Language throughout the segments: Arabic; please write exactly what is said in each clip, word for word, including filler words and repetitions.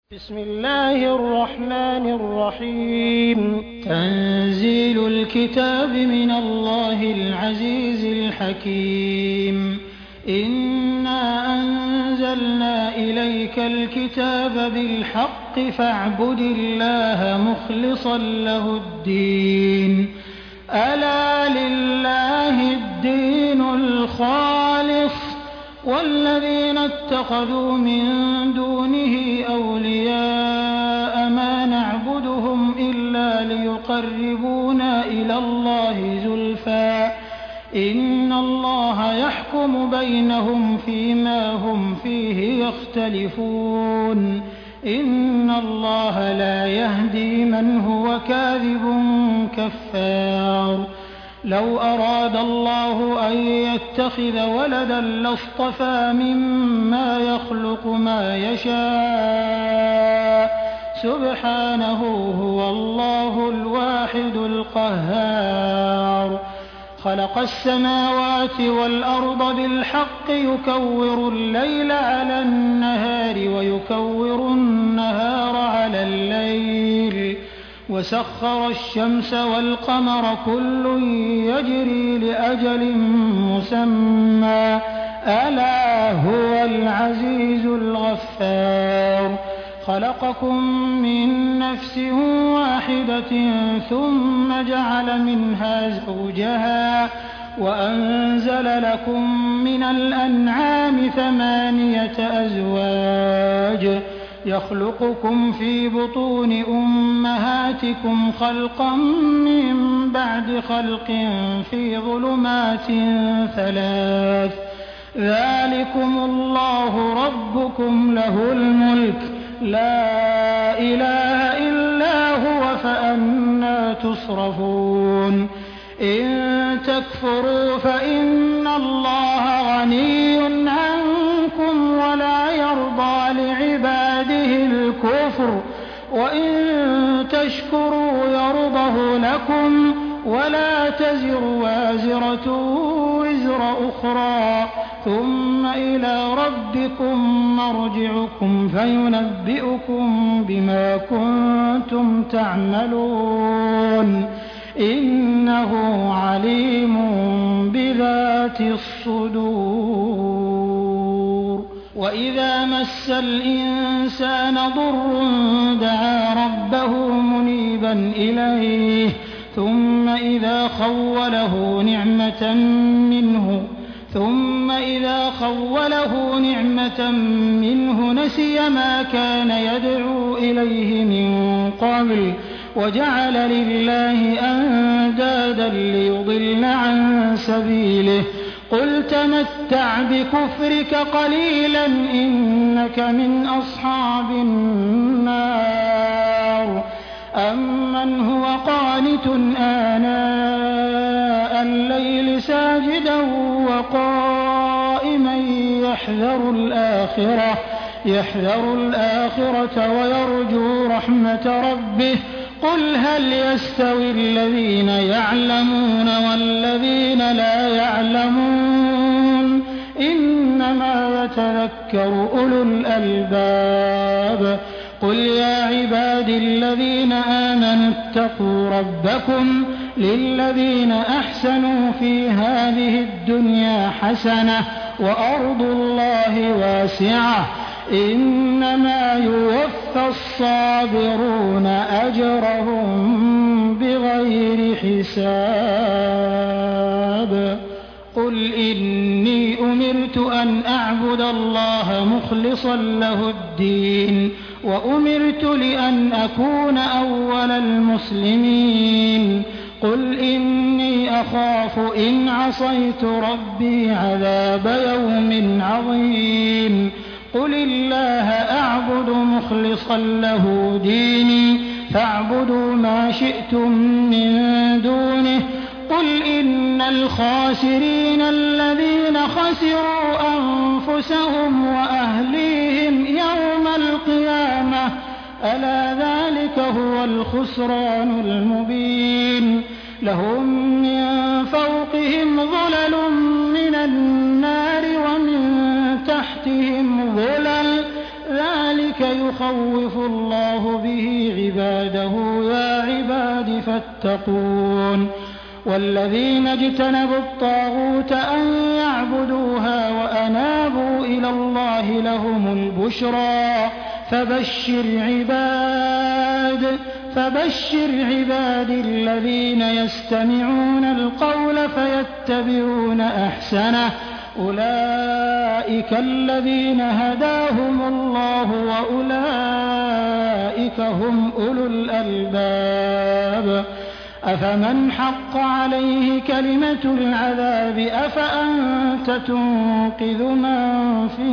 بسم الله الرحمن الرحيم تنزيل الكتاب من الله العزيز الحكيم إنا أنزلنا إليك الكتاب بالحق فاعبد الله مخلصا له الدين ألا لله الدين الخالص والذين اتخذوا من دونه أولياء ما نعبدهم إلا ليقربونا إلى الله زلفى إن الله يحكم بينهم فيما هم فيه يختلفون إن الله لا يهدي من هو كاذب كفار لو أراد الله أن يتخذ ولدا لاصطفى مما يخلق ما يشاء سبحانه هو الله الواحد القهار خلق السماوات والأرض بالحق يكور الليل على النهار ويكور النهار على الليل وسخر الشمس والقمر كل يجري لأجل مسمى ألا هو العزيز الغفار خلقكم من نفس واحدة ثم جعل منها زوجها وأنزل لكم من الأنعام ثمانية أزواج يخلقكم في بطون أمهاتكم خلقا من بعد خلق في ظلمات ثلاث ذلكم الله ربكم له الملك لا إله إلا هو فأنى تصرفون إن تكفروا فإن الله غني عنكم ولا يرضى لعباده الكفر وإن تشكروا يرضه لكم ولا تزر وازرة وزر أخرى ثم إلى ربكم مرجعكم فينبئكم بما كنتم تعملون إنه عليم بذات الصدور وإذا مس الإنسان ضر دعا ربه منيبا إليه ثم إذا خوله نعمة منه ثم إذا خوله نعمة منه نسي ما كان يدعو إليه من قبل وجعل لله أندادا ليضل عن سبيله قل تمتع بكفرك قليلا إنك من أصحاب النار أمن هو قانت آناء الليل ساجدا وقائما يحذر الآخرة يحذر الآخرة ويرجو رحمة ربه قل هل يستوي الذين يعلمون والذين لا يعلمون إنما يتذكر أولو الألباب قل يا عبادي الذين آمنوا اتقوا ربكم للذين أحسنوا في هذه الدنيا حسنة وأرض الله واسعة إنما يوفى الصابرون أجرهم بغير حساب قل إني أمرت أن أعبد الله مخلصا له الدين وأمرت لأن أكون أول المسلمين قل إني أخاف إن عصيت ربي عذاب يوم عظيم قل الله أعبد مخلصا له ديني فاعبدوا ما شئتم من دونه قل إن الخاسرين الذين خسروا أنفسهم وأهليهم يوم القيامة ألا ذلك هو الخسران المبين لهم من فوقهم ظلل من النار ومن تحتهم ظلل ذلك ذلك يخوف الله به عباده يا عباد فاتقون والذين اجتنبوا الطاغوت أن يعبدوها وأنابوا إلى الله لهم البشرى فبشر عباد فبشر عباد الذين يستمعون القول فيتبعون أحسنه أولئك الذين هداهم الله وأولئك هم أولو الألباب أفمن حق عليه كلمة العذاب أفأنت تنقذ من في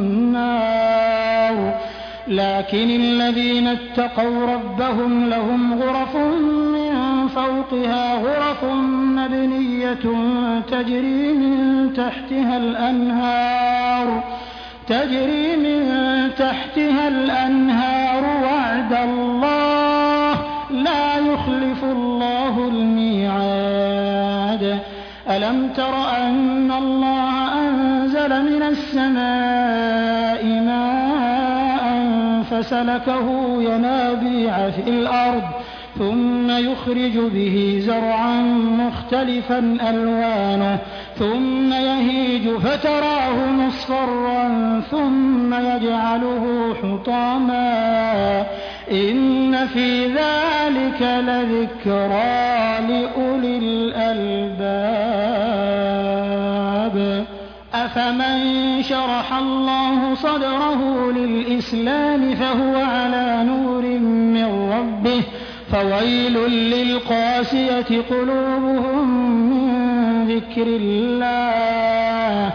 النار لكن الذين اتقوا ربهم لهم غرف من فوقها غرف مبنية تجري من تحتها الأنهار تجري من تحتها الأنهار وعد الله لا يخلف الله الميعاد ألم تر أن الله أنزل من السماء ماء فسلكه ينابيع في الأرض ثم يخرج به زرعا مختلفا ألوانه ثم يهيج فتراه مصفرا ثم يجعله حطاما إن في ذلك لذكرى لأولي الألباب أفمن شرح الله صدره للإسلام فهو على نور من ربه فويل للقاسية قلوبهم من ذكر الله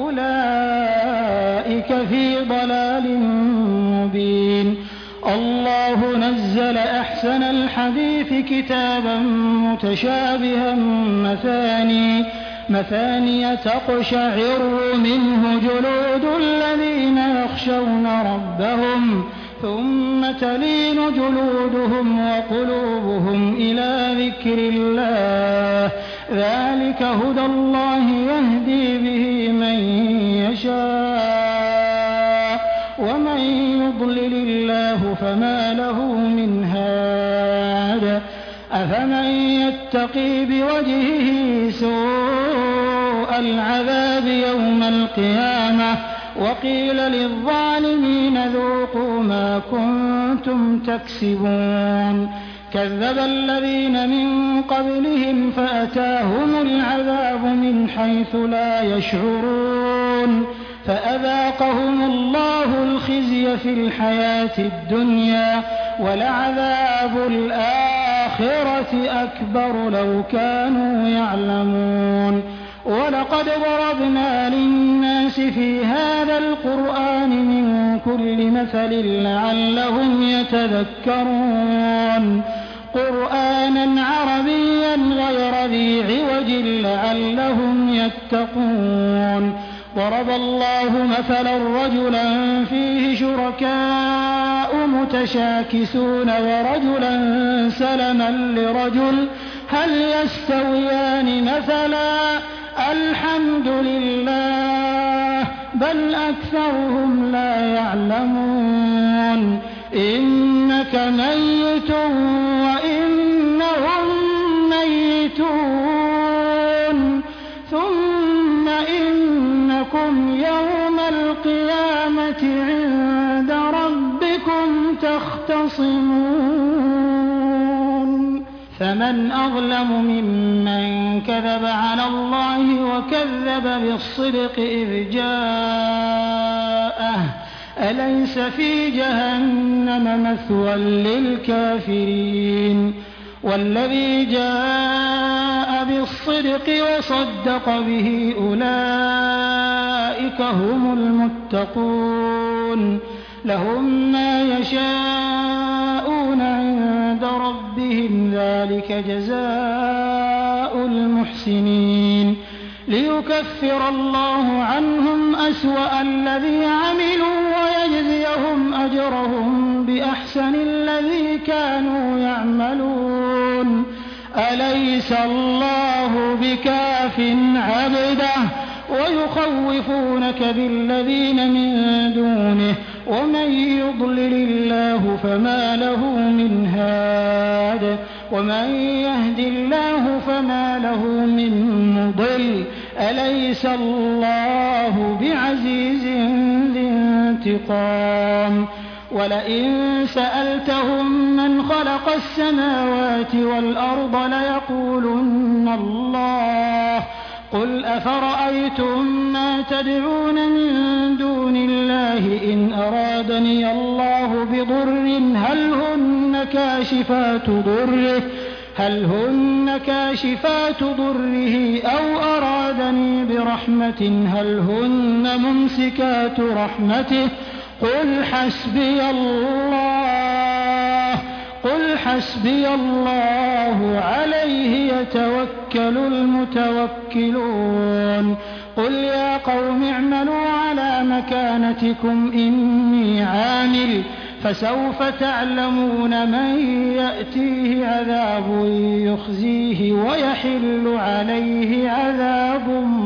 أولئك في ضلال مبين الله نزل أحسن الحديث كتابا متشابها مثاني مثانية تقشعر منه جلود الذين يخشون ربهم ثم تلين جلودهم وقلوبهم إلى ذكر الله ذلك هدى الله يهدي به من يشاء ومن يضلل الله فما له من هاد أفمن يتقي بوجهه سوء العذاب يوم القيامة وقيل للظالمين ذوقوا ما كنتم تكسبون كذب الذين من قبلهم فأتاهم العذاب من حيث لا يشعرون فأذاقهم الله الخزي في الحياة الدنيا ولعذاب الآخرة أكبر لو كانوا يعلمون ولقد ضربنا للناس في هذا القرآن من كل مثل لعلهم يتذكرون قرآنا عربيا غير ذي عوج لعلهم يتقون ضرب الله مثلا رجلا فيه شركاء متشاكسون ورجلا سلما لرجل هل يستويان مثلا الحمد لله بل أكثرهم لا يعلمون إنك ميت وإنهم ميتون ثم إنكم يوم القيامة عند ربكم تختصمون فمن أظلم ممن كذب على الله وكذب بالصدق إذ جاءه أليس في جهنم مثوى للكافرين والذي جاء بالصدق وصدق به أولئك هم المتقون لهم ما يشاءون عند ربهم ذلك جزاء المحسنين ليكفر الله عنهم أسوأ الذي عملوا ويجزيهم أجرهم بأحسن الذي كانوا يعملون أليس الله بكاف عبده ويخوفونك بالذين من دونه ومن يضلل الله فما له من هاد ومن يهد الله فما له من مضل أليس الله بعزيز ذي انتقام ولئن سألتهم من خلق السماوات والأرض ليقولن الله قل أفرأيتم ما تدعون من دون الله إن أرادني الله بضر هل هن كاشفات ضره هل هن كاشفات ضره أو أرادني برحمة هل هن ممسكات رحمته قل حسبي الله قل حسبي الله عليه يتوكل المتوكلون قل يا قوم اعملوا على مكانتكم إني عامل فسوف تعلمون من يأتيه عذاب يخزيه ويحل عليه عذاب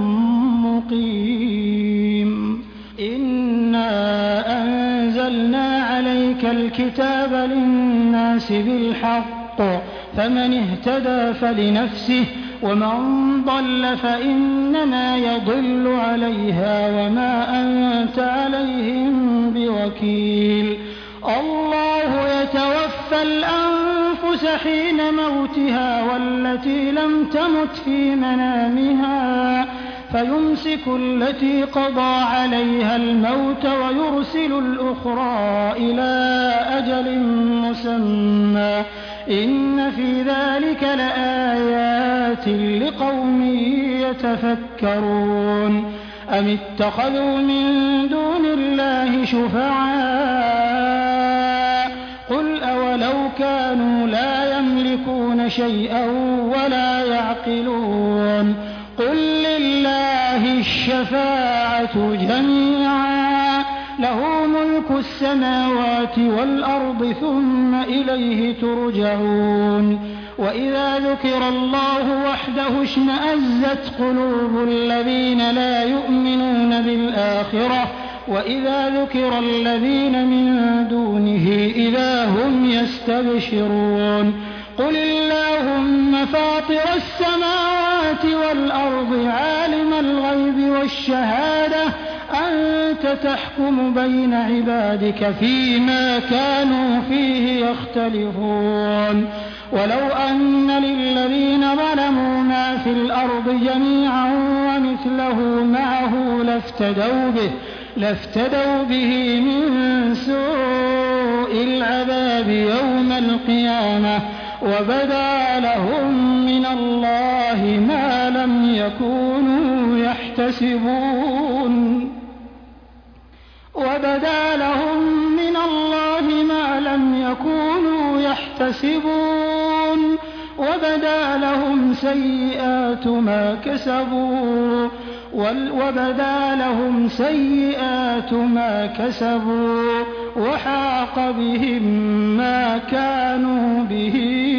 مقيم إنا أنزلنا عليك الكتاب للناس بالحق فمن اهتدى فلنفسه ومن ضل فإنما يضل عليها وما أنت عليهم بوكيل الله يتوفى الأنفس حين موتها والتي لم تمت في منامها فيمسك التي قضى عليها الموت ويرسل الأخرى إلى أجل مسمى إن في ذلك لآيات لقوم يتفكرون أم اتخذوا من دون الله شفعاء قل أولو كانوا لا يملكون شيئا ولا يعقلون قل لله الشفاعة جميعا له ملك السماوات والأرض ثم إليه ترجعون وإذا ذكر الله وحده اشمأزت قلوب الذين لا يؤمنون بالآخرة وإذا ذكر الذين من دونه إذا هم يستبشرون قل اللهم فاطر السماوات والأرض عالم الغيب والشهادة أنت تحكم بين عبادك فيما كانوا فيه يختلفون ولو أن للذين ظلموا ما في الأرض جميعا ومثله معه لافتدوا به لافتدوا به من سوء العذاب يوم القيامة وبدا لهم من الله ما لم يكونوا يحتسبون وبدا لهم من الله ما لم يكونوا يحتسبون وبدا لهم سيئات ما كسبوا وبدا لهم سيئات ما كسبوا وحاق بهم ما كانوا به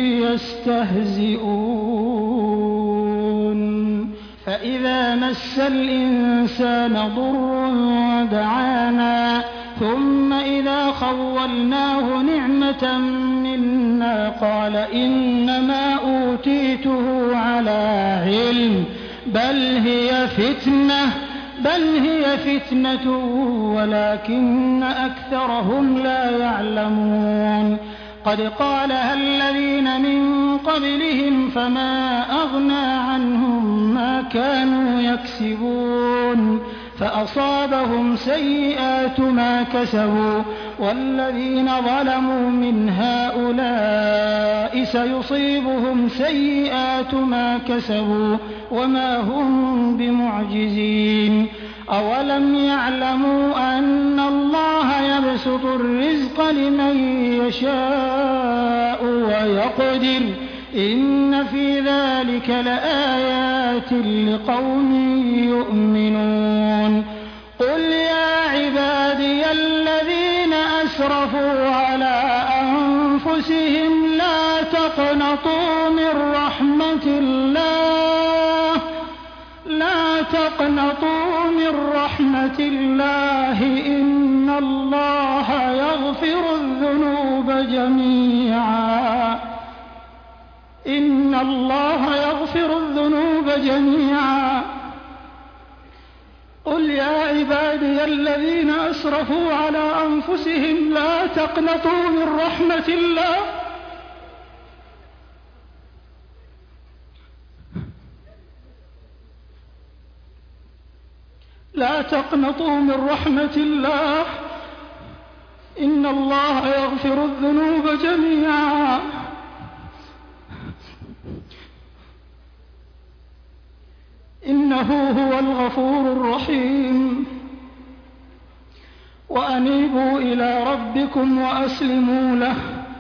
يستهزئون فإذا مس الإنسان ضر دعانا ثم إذا خولناه نعمة منا قال إنما أوتيته على علم بل هي فتنة بل هي فتنة ولكن أكثرهم لا يعلمون قد قالها الذين من قبلهم فما أغنى عنهم ما كانوا يكسبون فأصابهم سيئات ما كسبوا والذين ظلموا من هؤلاء سيصيبهم سيئات ما كسبوا وما هم بمعجزين أولم يعلموا أن الله يبسط الرزق لمن يشاء ويقدر إن في ذلك لآيات لقوم يؤمنون قل يا عبادي الذين أسرفوا على أنفسهم لا تقنطوا من رحمة الله لا تقنطوا من رحمة الله إن الله جميعا إن الله يغفر الذنوب جميعا قل يا عبادي الذين أسرفوا على أنفسهم لا تقنطوا من رحمة الله لا تقنطوا من رحمة الله إن الله يغفر الذنوب جميعا إنه هو الغفور الرحيم وأنيبوا إلى ربكم وأسلموا له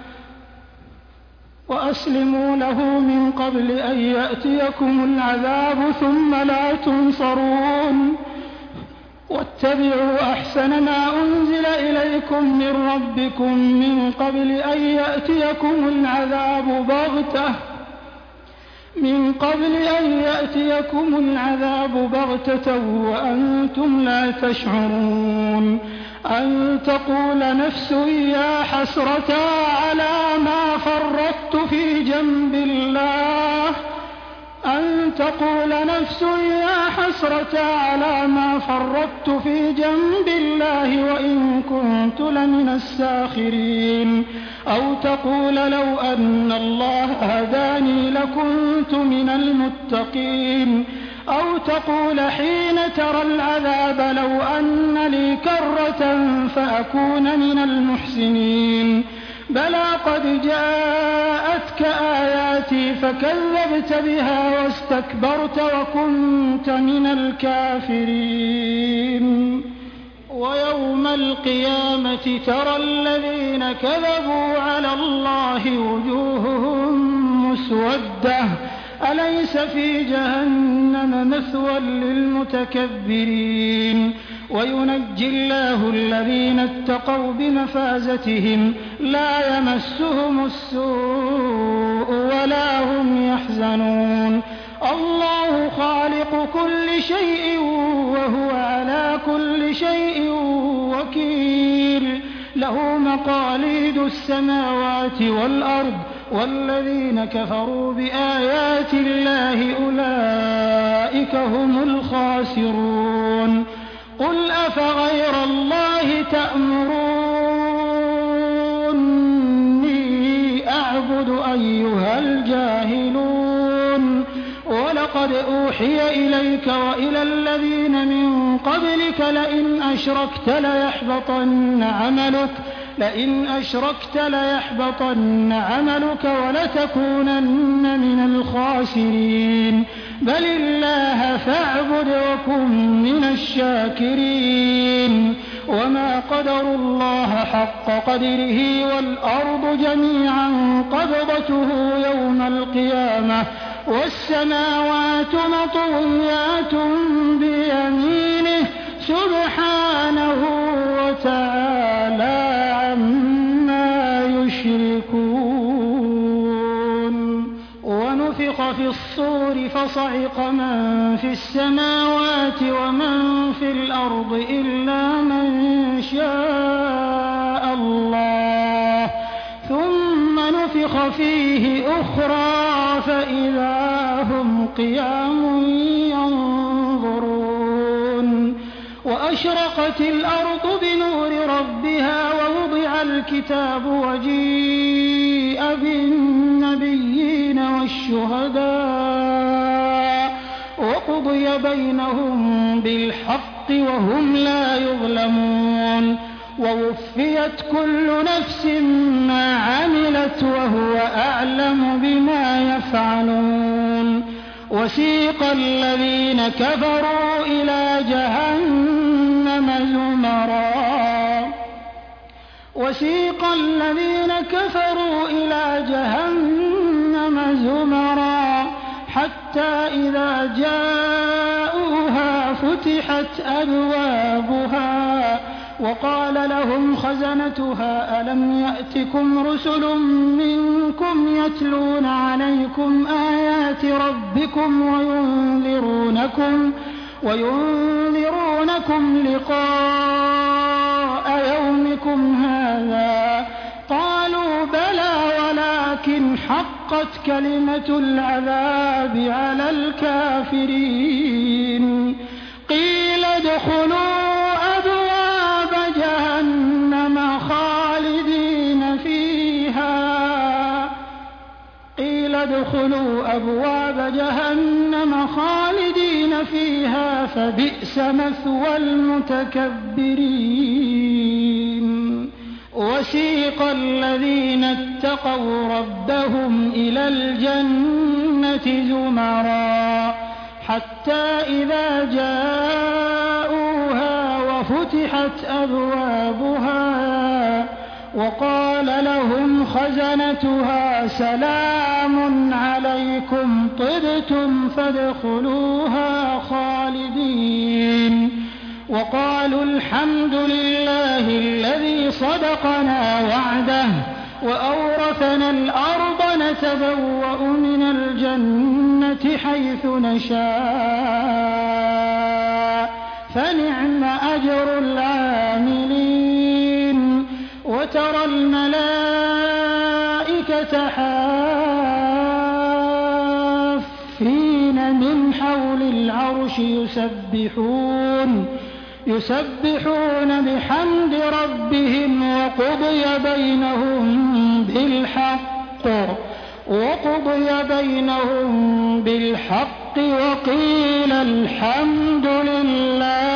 وأسلموا له من قبل أن يأتيكم العذاب ثم لا تنصرون واتبعوا أحسن ما أنزل إليكم من ربكم من قبل أن يأتيكم العذاب بغتة من قبل أن يأتيكم العذاب بغتة وأنتم لا تشعرون أن تقول نفس يا حسرة على ما فرطت في جنب الله أن تقول نفس يا حسرة على ما فرطت في جنب الله وإن كنت لمن الساخرين أو تقول لو أن الله هداني لكنت من المتقين أو تقول حين ترى العذاب لو أن لي كرة فأكون من المحسنين بلى قد جاءتك آياتي فكذبت بها واستكبرت وكنت من الكافرين ويوم القيامة ترى الذين كذبوا على الله وجوههم مسودة أليس في جهنم مثوى للمتكبرين وينجي الله الذين اتقوا بمفازتهم لا يمسهم السوء ولا هم يحزنون الله خالق كل شيء وهو على كل شيء وكيل له مقاليد السماوات والأرض والذين كفروا بآيات الله أولئك هم الخاسرون قل أفغير الله تأمروني أعبد أيها الجاهلون ولقد أوحي إليك وإلى الذين من قبلك لئن أشركت ليحبطن عملك لئن أشركت ليحبطن عملك ولتكونن من الخاسرين بل الله فاعبد وكن من الشاكرين وما قدروا الله حق قدره والأرض جميعا قبضته يوم القيامة والسماوات مطويات بيمينه سبحانه وتعالى عما يشركون ونفخ في الصور فصعق من في السماوات ومن في الأرض إلا من شاء الله ثم نفخ فيه أخرى فإذا هم قيام ينظرون وأشرقت الأرض بنور ربها ووضع الكتاب وجيء بالنبيين والشهداء وقضي بينهم بالحق وهم لا يظلمون ووفيت كل نفس ما عملت وهو أعلم بما يفعلون وسيق الذين كفروا إلى جهنم زمرا وسيق الذين كفروا إلى جهنم زمرا حتى إذا جاءوها فتحت أبوابها وقال لهم خزنتها ألم يأتكم رسل منكم يتلون عليكم آيات ربكم وينذرونكم وينذرونكم لقاء يومكم هذا قالوا ولكن حقت كلمة العذاب على الكافرين. قيل ادخلوا أبواب جهنم خالدين فيها قيل ادخلوا أبواب جهنم خالدين فيها فبئس مثوى المتكبرين. وسيق الذين اتقوا ربهم إلى الجنة زمرا حتى إذا جاءوها وفتحت أبوابها وقال لهم خزنتها سلام عليكم طبتم فادخلوها خالدين. وقالوا الحمد لله الذي صدقنا وعده وأورثنا الأرض نتبوأ من الجنة حيث نشاء فنعم أجر العاملين. وترى الملائكة حافين من حول العرش يسبحون يسبحون بحمد ربهم وقضي بينهم بالحق وقضي بينهم بالحق وقيل الحمد لله